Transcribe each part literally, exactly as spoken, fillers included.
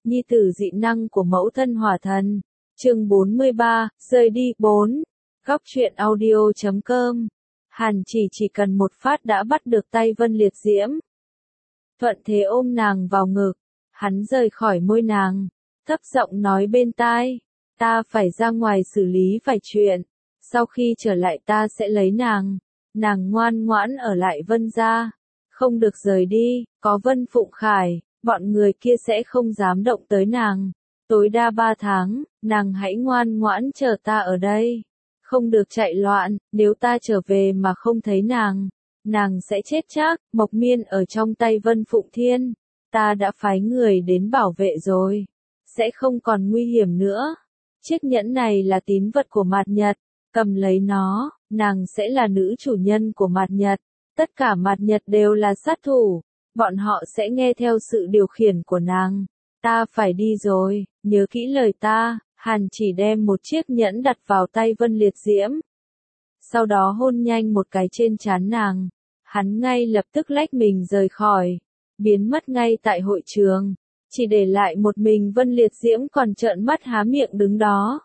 nhi tử dị năng của mẫu thân hỏa thần. Chương bốn mươi ba, rời đi. bốn. Góc truyện audio chấm com. Hàn Chỉ chỉ cần một phát đã bắt được tay Vân Liệt Diễm. Thuận thế ôm nàng vào ngực, hắn rời khỏi môi nàng, thấp giọng nói bên tai, ta phải ra ngoài xử lý vài chuyện, sau khi trở lại ta sẽ lấy nàng, nàng ngoan ngoãn ở lại Vân gia, không được rời đi, có Vân Phụng Khải, bọn người kia sẽ không dám động tới nàng, tối đa ba tháng, nàng hãy ngoan ngoãn chờ ta ở đây, không được chạy loạn, nếu ta trở về mà không thấy nàng, nàng sẽ chết chắc. Mộc Miên ở trong tay Vân Phụng Thiên, ta đã phái người đến bảo vệ rồi, sẽ không còn nguy hiểm nữa. Chiếc nhẫn này là tín vật của Mạt Nhật, cầm lấy nó, nàng sẽ là nữ chủ nhân của Mạt Nhật, tất cả Mạt Nhật đều là sát thủ, bọn họ sẽ nghe theo sự điều khiển của nàng. Ta phải đi rồi, nhớ kỹ lời ta. Hàn Chỉ đem một chiếc nhẫn đặt vào tay Vân Liệt Diễm, sau đó hôn nhanh một cái trên trán nàng, hắn ngay lập tức lách mình rời khỏi, biến mất ngay tại hội trường, chỉ để lại một mình Vân Liệt Diễm còn trợn mắt há miệng đứng đó.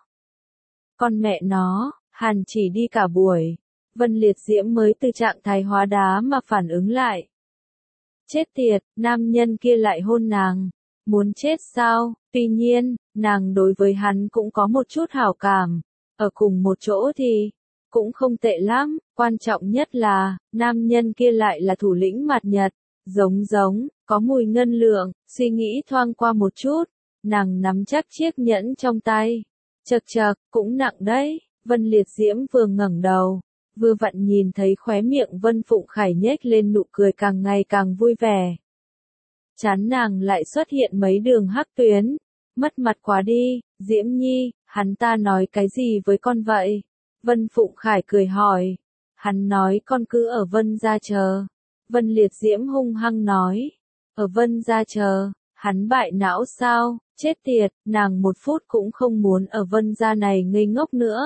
Con mẹ nó, Hàn Chỉ đi cả buổi, Vân Liệt Diễm mới từ trạng thái hóa đá mà phản ứng lại. Chết tiệt, nam nhân kia lại hôn nàng, muốn chết sao? Tuy nhiên, nàng đối với hắn cũng có một chút hảo cảm, ở cùng một chỗ thì cũng không tệ lắm, quan trọng nhất là, nam nhân kia lại là thủ lĩnh Mạt Nhật, giống giống, có mùi ngân lượng, suy nghĩ thoáng qua một chút, nàng nắm chắc chiếc nhẫn trong tay, chật chật, cũng nặng đấy. Vân Liệt Diễm vừa ngẩng đầu, vừa vặn nhìn thấy khóe miệng Vân Phụng Khải nhếch lên nụ cười càng ngày càng vui vẻ. Chán nàng lại xuất hiện mấy đường hắc tuyến, mất mặt quá đi, Diễm Nhi, hắn ta nói cái gì với con vậy? Vân Phụng Khải cười hỏi, hắn nói con cứ ở Vân gia chờ. Vân Liệt Diễm hung hăng nói, ở Vân gia chờ, hắn bại não sao, chết tiệt, nàng một phút cũng không muốn ở Vân gia này ngây ngốc nữa.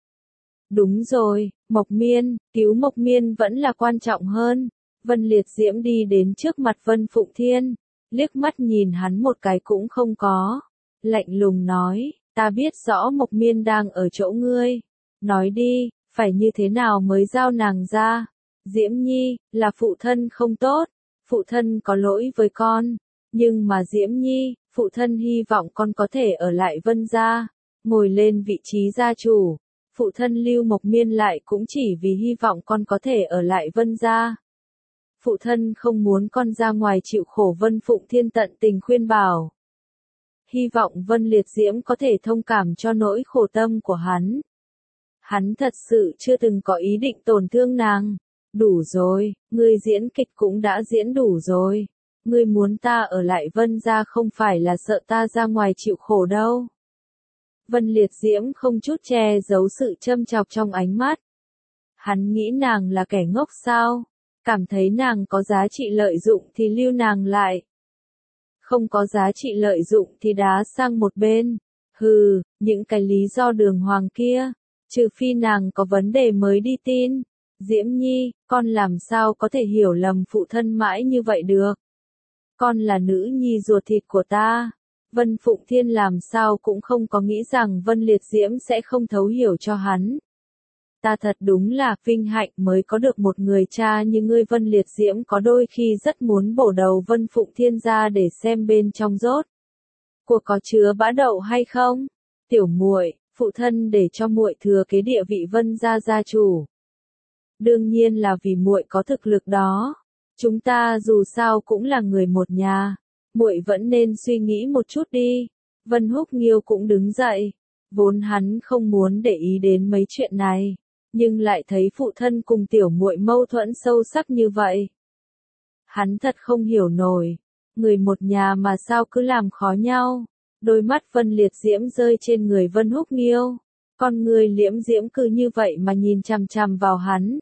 Đúng rồi, Mộc Miên, cứu Mộc Miên vẫn là quan trọng hơn. Vân Liệt Diễm đi đến trước mặt Vân Phụng Thiên, liếc mắt nhìn hắn một cái cũng không có, lạnh lùng nói, ta biết rõ Mộc Miên đang ở chỗ ngươi, nói đi, phải như thế nào mới giao nàng ra? Diễm Nhi, là phụ thân không tốt, phụ thân có lỗi với con, nhưng mà Diễm Nhi, phụ thân hy vọng con có thể ở lại Vân gia, ngồi lên vị trí gia chủ, phụ thân lưu Mộc Miên lại cũng chỉ vì hy vọng con có thể ở lại Vân gia. Phụ thân không muốn con ra ngoài chịu khổ. Vân Phụng Thiên tận tình khuyên bảo. Hy vọng Vân Liệt Diễm có thể thông cảm cho nỗi khổ tâm của hắn. Hắn thật sự chưa từng có ý định tổn thương nàng. Đủ rồi, ngươi diễn kịch cũng đã diễn đủ rồi. Ngươi muốn ta ở lại Vân gia không phải là sợ ta ra ngoài chịu khổ đâu. Vân Liệt Diễm không chút che giấu sự châm chọc trong ánh mắt. Hắn nghĩ nàng là kẻ ngốc sao? Cảm thấy nàng có giá trị lợi dụng thì lưu nàng lại. Không có giá trị lợi dụng thì đá sang một bên. Hừ, những cái lý do đường hoàng kia, trừ phi nàng có vấn đề mới đi tin. Diễm Nhi, con làm sao có thể hiểu lầm phụ thân mãi như vậy được? Con là nữ nhi ruột thịt của ta. Vân Phụng Thiên làm sao cũng không có nghĩ rằng Vân Liệt Diễm sẽ không thấu hiểu cho hắn. Ta thật đúng là vinh hạnh mới có được một người cha như ngươi. Vân Liệt Diễm có đôi khi rất muốn bổ đầu Vân Phụng Thiên ra để xem bên trong rốt cuộc có chứa bã đậu hay không. Tiểu muội, phụ thân để cho muội thừa kế địa vị Vân gia gia chủ. Đương nhiên là vì muội có thực lực đó. Chúng ta dù sao cũng là người một nhà, muội vẫn nên suy nghĩ một chút đi. Vân Húc Nghiêu cũng đứng dậy, vốn hắn không muốn để ý đến mấy chuyện này, nhưng lại thấy phụ thân cùng tiểu muội mâu thuẫn sâu sắc như vậy. Hắn thật không hiểu nổi, người một nhà mà sao cứ làm khó nhau. Đôi mắt Vân Liệt Diễm rơi trên người Vân Húc Nghiêu, con người liễm diễm cứ như vậy mà nhìn chằm chằm vào hắn.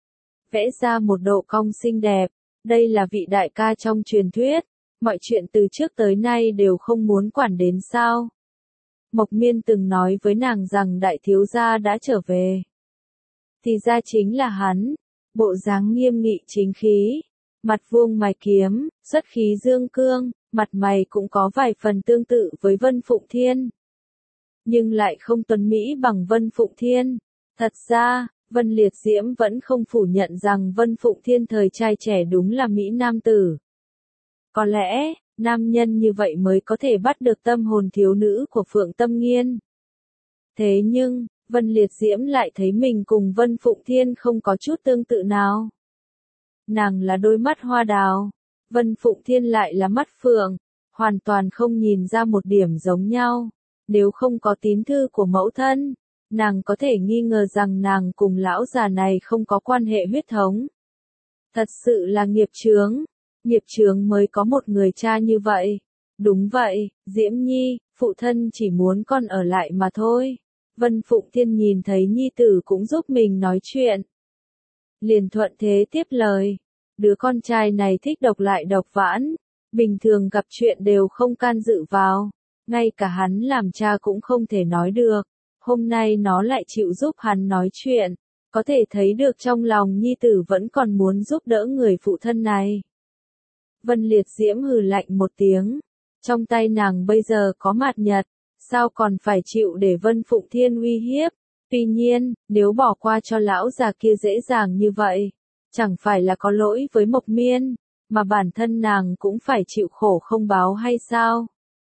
Vẽ ra một độ cong xinh đẹp, đây là vị đại ca trong truyền thuyết, mọi chuyện từ trước tới nay đều không muốn quản đến sao. Mộc Miên từng nói với nàng rằng đại thiếu gia đã trở về. Thì ra chính là hắn, bộ dáng nghiêm nghị chính khí, mặt vuông mày kiếm, xuất khí dương cương, mặt mày cũng có vài phần tương tự với Vân Phụng Thiên. Nhưng lại không tuấn mỹ bằng Vân Phụng Thiên. Thật ra, Vân Liệt Diễm vẫn không phủ nhận rằng Vân Phụng Thiên thời trai trẻ đúng là Mỹ Nam tử. Có lẽ, nam nhân như vậy mới có thể bắt được tâm hồn thiếu nữ của Phượng Tâm Nghiên. Thế nhưng, Vân Liệt Diễm lại thấy mình cùng Vân Phụng Thiên không có chút tương tự nào. Nàng là đôi mắt hoa đào, Vân Phụng Thiên lại là mắt phượng, hoàn toàn không nhìn ra một điểm giống nhau. Nếu không có tín thư của mẫu thân, nàng có thể nghi ngờ rằng nàng cùng lão già này không có quan hệ huyết thống. Thật sự là nghiệp chướng, nghiệp chướng mới có một người cha như vậy. Đúng vậy, Diễm Nhi, phụ thân chỉ muốn con ở lại mà thôi. Vân Phụng Thiên nhìn thấy nhi tử cũng giúp mình nói chuyện. Liền thuận thế tiếp lời. Đứa con trai này thích độc lại độc vãn, bình thường gặp chuyện đều không can dự vào. Ngay cả hắn làm cha cũng không thể nói được. Hôm nay nó lại chịu giúp hắn nói chuyện. Có thể thấy được trong lòng nhi tử vẫn còn muốn giúp đỡ người phụ thân này. Vân Liệt Diễm hừ lạnh một tiếng. Trong tay nàng bây giờ có mạt nhật. Sao còn phải chịu để Vân Phụng Thiên uy hiếp? Tuy nhiên, nếu bỏ qua cho lão già kia dễ dàng như vậy, chẳng phải là có lỗi với Mộc Miên, mà bản thân nàng cũng phải chịu khổ không báo hay sao?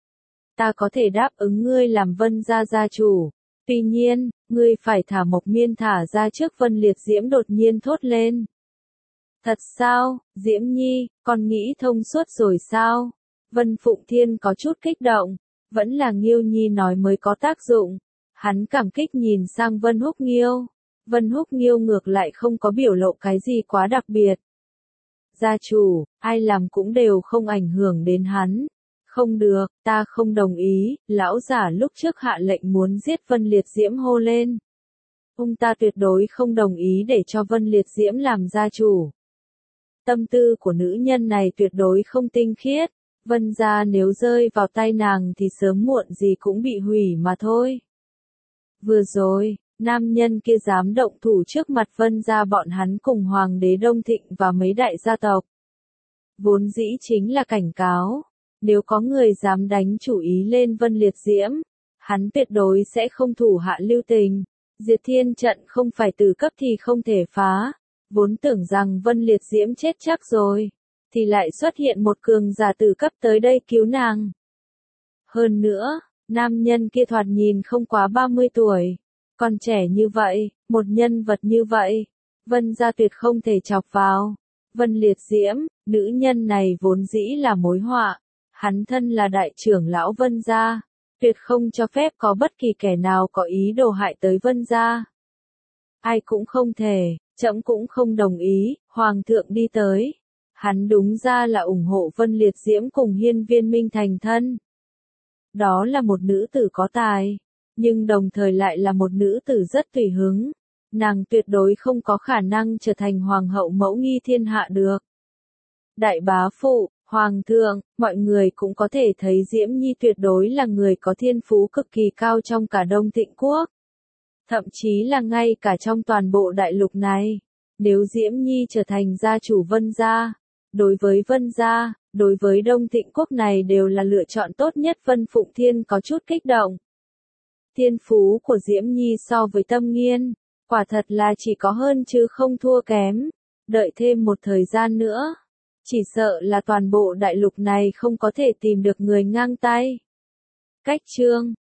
Ta có thể đáp ứng ngươi làm Vân gia gia chủ, tuy nhiên, ngươi phải thả Mộc Miên thả ra trước. Vân Liệt Diễm đột nhiên thốt lên. Thật sao, Diễm Nhi, con nghĩ thông suốt rồi sao? Vân Phụng Thiên có chút kích động. Vẫn là Nghiêu Nhi nói mới có tác dụng. Hắn cảm kích nhìn sang Vân Húc Nghiêu. Vân Húc Nghiêu ngược lại không có biểu lộ cái gì quá đặc biệt. Gia chủ, ai làm cũng đều không ảnh hưởng đến hắn. Không được, ta không đồng ý. Lão giả lúc trước hạ lệnh muốn giết Vân Liệt Diễm hô lên. Ông ta tuyệt đối không đồng ý để cho Vân Liệt Diễm làm gia chủ. Tâm tư của nữ nhân này tuyệt đối không tinh khiết. Vân gia nếu rơi vào tay nàng thì sớm muộn gì cũng bị hủy mà thôi. Vừa rồi, nam nhân kia dám động thủ trước mặt Vân gia bọn hắn cùng Hoàng đế Đông Thịnh và mấy đại gia tộc. Vốn dĩ chính là cảnh cáo, nếu có người dám đánh chủ ý lên Vân Liệt Diễm, hắn tuyệt đối sẽ không thủ hạ lưu tình. Diệt Thiên trận không phải từ cấp thì không thể phá, vốn tưởng rằng Vân Liệt Diễm chết chắc rồi. Thì lại xuất hiện một cường giả tử cấp tới đây cứu nàng. Hơn nữa, nam nhân kia thoạt nhìn không quá ba mươi tuổi. Còn trẻ như vậy, một nhân vật như vậy, Vân gia tuyệt không thể chọc vào. Vân Liệt Diễm, nữ nhân này vốn dĩ là mối họa. Hắn thân là đại trưởng lão Vân gia, tuyệt không cho phép có bất kỳ kẻ nào có ý đồ hại tới Vân gia. Ai cũng không thể, trẫm cũng không đồng ý. Hoàng thượng đi tới. Hắn đúng ra là ủng hộ Vân Liệt Diễm cùng Hiên Viên Minh thành thân. Đó là một nữ tử có tài, nhưng đồng thời lại là một nữ tử rất tùy hứng. Nàng tuyệt đối không có khả năng trở thành hoàng hậu mẫu nghi thiên hạ được. Đại bá phụ, hoàng thượng, mọi người cũng có thể thấy Diễm Nhi tuyệt đối là người có thiên phú cực kỳ cao trong cả Đông Thịnh quốc. Thậm chí là ngay cả trong toàn bộ đại lục này. Nếu Diễm Nhi trở thành gia chủ Vân gia, đối với Vân gia, đối với Đông Thịnh quốc này đều là lựa chọn tốt nhất. Vân Phụng Thiên có chút kích động. Thiên phú của Diễm Nhi so với Tâm Nghiên, quả thật là chỉ có hơn chứ không thua kém. Đợi thêm một thời gian nữa, chỉ sợ là toàn bộ đại lục này không có thể tìm được người ngang tay. Cách chương